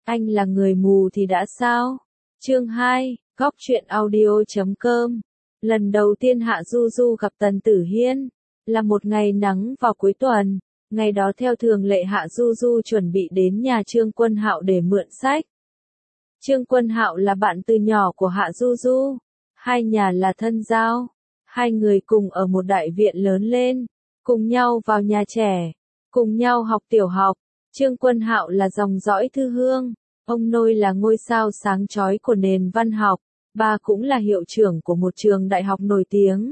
anh là người mù thì đã sao? Chương 2, Góc truyện audio.com. Lần đầu tiên Hạ Du Du gặp Tần Tử Hiên, là một ngày nắng vào cuối tuần. Ngày đó theo thường lệ Hạ Du Du chuẩn bị đến nhà Trương Quân Hạo để mượn sách. Trương Quân Hạo là bạn từ nhỏ của Hạ Du Du, hai nhà là thân giao, hai người cùng ở một đại viện lớn lên, cùng nhau vào nhà trẻ, cùng nhau học tiểu học. Trương Quân Hạo là dòng dõi thư hương, ông nội là ngôi sao sáng chói của nền văn học, ba cũng là hiệu trưởng của một trường đại học nổi tiếng.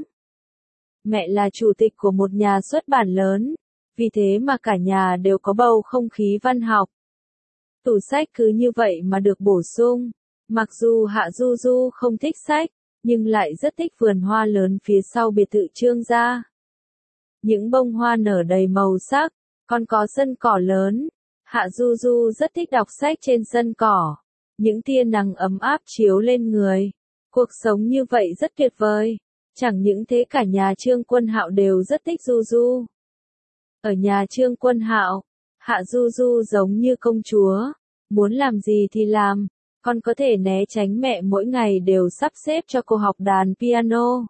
Mẹ là chủ tịch của một nhà xuất bản lớn, vì thế mà cả nhà đều có bầu không khí văn học. Tủ sách cứ như vậy mà được bổ sung, mặc dù Hạ Du Du không thích sách, nhưng lại rất thích vườn hoa lớn phía sau biệt thự Trương gia. Những bông hoa nở đầy màu sắc, còn có sân cỏ lớn. Hạ Du Du rất thích đọc sách trên sân cỏ. Những tia nắng ấm áp chiếu lên người. Cuộc sống như vậy rất tuyệt vời. Chẳng những thế cả nhà Trương Quân Hạo đều rất thích Du Du. Ở nhà Trương Quân Hạo, Hạ Du Du giống như công chúa. Muốn làm gì thì làm. Con có thể né tránh mẹ mỗi ngày đều sắp xếp cho cô học đàn piano,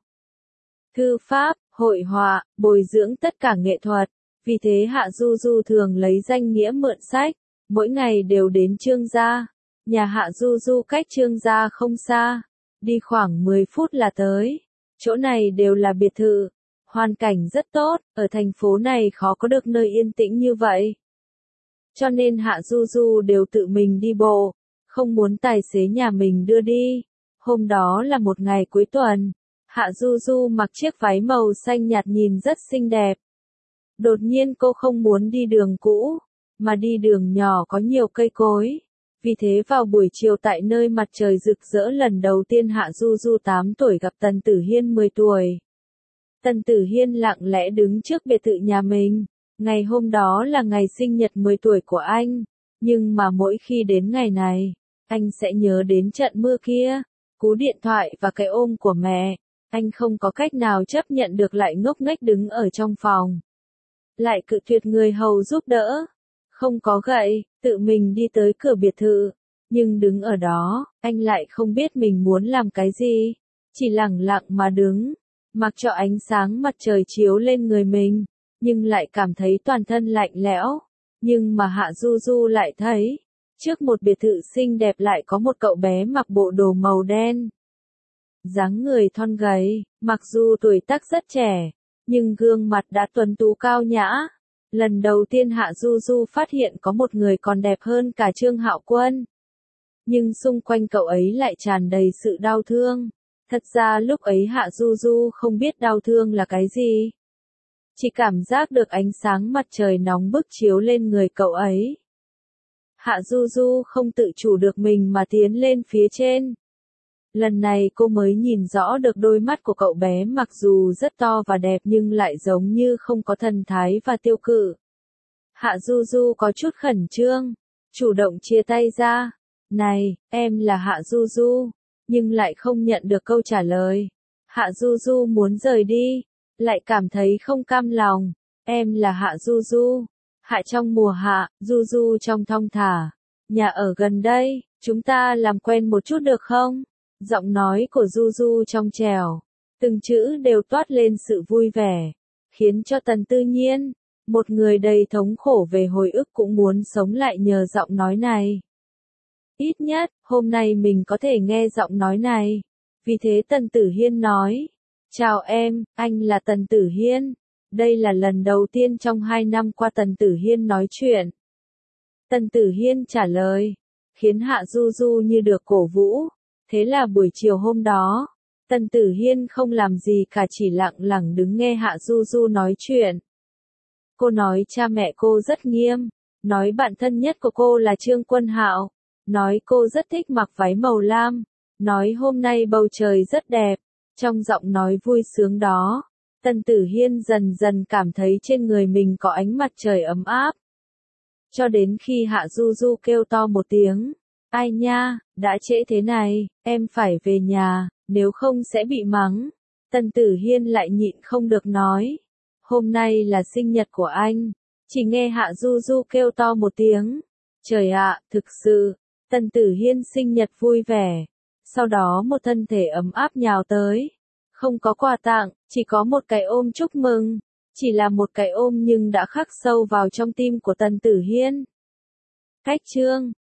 thư pháp, hội họa, bồi dưỡng tất cả nghệ thuật. Vì thế Hạ Du Du thường lấy danh nghĩa mượn sách, mỗi ngày đều đến Trương gia. Nhà Hạ Du Du cách Trương gia không xa, đi khoảng 10 phút là tới. Chỗ này đều là biệt thự, hoàn cảnh rất tốt, ở thành phố này khó có được nơi yên tĩnh như vậy. Cho nên Hạ Du Du đều tự mình đi bộ, không muốn tài xế nhà mình đưa đi. Hôm đó là một ngày cuối tuần, Hạ Du Du mặc chiếc váy màu xanh nhạt nhìn rất xinh đẹp. Đột nhiên cô không muốn đi đường cũ, mà đi đường nhỏ có nhiều cây cối. Vì thế vào buổi chiều tại nơi mặt trời rực rỡ lần đầu tiên Hạ Du Du 8 tuổi gặp Tần Tử Hiên 10 tuổi. Tần Tử Hiên lặng lẽ đứng trước biệt thự nhà mình. Ngày hôm đó là ngày sinh nhật 10 tuổi của anh. Nhưng mà mỗi khi đến ngày này, anh sẽ nhớ đến trận mưa kia, cú điện thoại và cái ôm của mẹ. Anh không có cách nào chấp nhận được lại ngốc nghếch đứng ở trong phòng. Lại cự tuyệt người hầu giúp đỡ. Không có gậy, tự mình đi tới cửa biệt thự. Nhưng đứng ở đó, anh lại không biết mình muốn làm cái gì. Chỉ lẳng lặng mà đứng, mặc cho ánh sáng mặt trời chiếu lên người mình, nhưng lại cảm thấy toàn thân lạnh lẽo. Nhưng mà Hạ Du Du lại thấy, trước một biệt thự xinh đẹp lại có một cậu bé mặc bộ đồ màu đen. Dáng người thon gầy, mặc dù tuổi tác rất trẻ, nhưng gương mặt đã tuấn tú cao nhã. Lần đầu tiên Hạ Du Du phát hiện có một người còn đẹp hơn cả Trương Hạo Quân. Nhưng xung quanh cậu ấy lại tràn đầy sự đau thương. Thật ra lúc ấy Hạ Du Du không biết đau thương là cái gì. Chỉ cảm giác được ánh sáng mặt trời nóng bức chiếu lên người cậu ấy. Hạ Du Du không tự chủ được mình mà tiến lên phía trên. Lần này cô mới nhìn rõ được đôi mắt của cậu bé mặc dù rất to và đẹp nhưng lại giống như không có thần thái và tiêu cự. Hạ Du Du có chút khẩn trương, chủ động chia tay ra. Này, em là Hạ Du Du, nhưng lại không nhận được câu trả lời. Hạ Du Du muốn rời đi, lại cảm thấy không cam lòng. Em là Hạ Du Du. Hạ trong mùa hạ, Du Du trong thong thả. Nhà ở gần đây, chúng ta làm quen một chút được không? Giọng nói của Du Du trong trẻo, từng chữ đều toát lên sự vui vẻ, khiến cho Tần Tư Nhiên, một người đầy thống khổ về hồi ức cũng muốn sống lại nhờ giọng nói này. Ít nhất, hôm nay mình có thể nghe giọng nói này. Vì thế Tần Tử Hiên nói, chào em, anh là Tần Tử Hiên. Đây là lần đầu tiên trong 2 năm qua Tần Tử Hiên nói chuyện. Tần Tử Hiên trả lời, khiến Hạ Du Du như được cổ vũ. Thế là buổi chiều hôm đó, Tần Tử Hiên không làm gì cả chỉ lặng lặng đứng nghe Hạ Du Du nói chuyện. Cô nói cha mẹ cô rất nghiêm, nói bạn thân nhất của cô là Trương Quân Hạo, nói cô rất thích mặc váy màu lam, nói hôm nay bầu trời rất đẹp. Trong giọng nói vui sướng đó, Tần Tử Hiên dần dần cảm thấy trên người mình có ánh mặt trời ấm áp. Cho đến khi Hạ Du Du kêu to một tiếng. Ai nha, đã trễ thế này, em phải về nhà, nếu không sẽ bị mắng. Tần Tử Hiên lại nhịn không được nói. Hôm nay là sinh nhật của anh. Chỉ nghe Hạ Du Du kêu to một tiếng. Trời ạ, thực sự, Tần Tử Hiên sinh nhật vui vẻ. Sau đó một thân thể ấm áp nhào tới. Không có quà tặng, chỉ có một cái ôm chúc mừng. Chỉ là một cái ôm nhưng đã khắc sâu vào trong tim của Tần Tử Hiên. Cách chương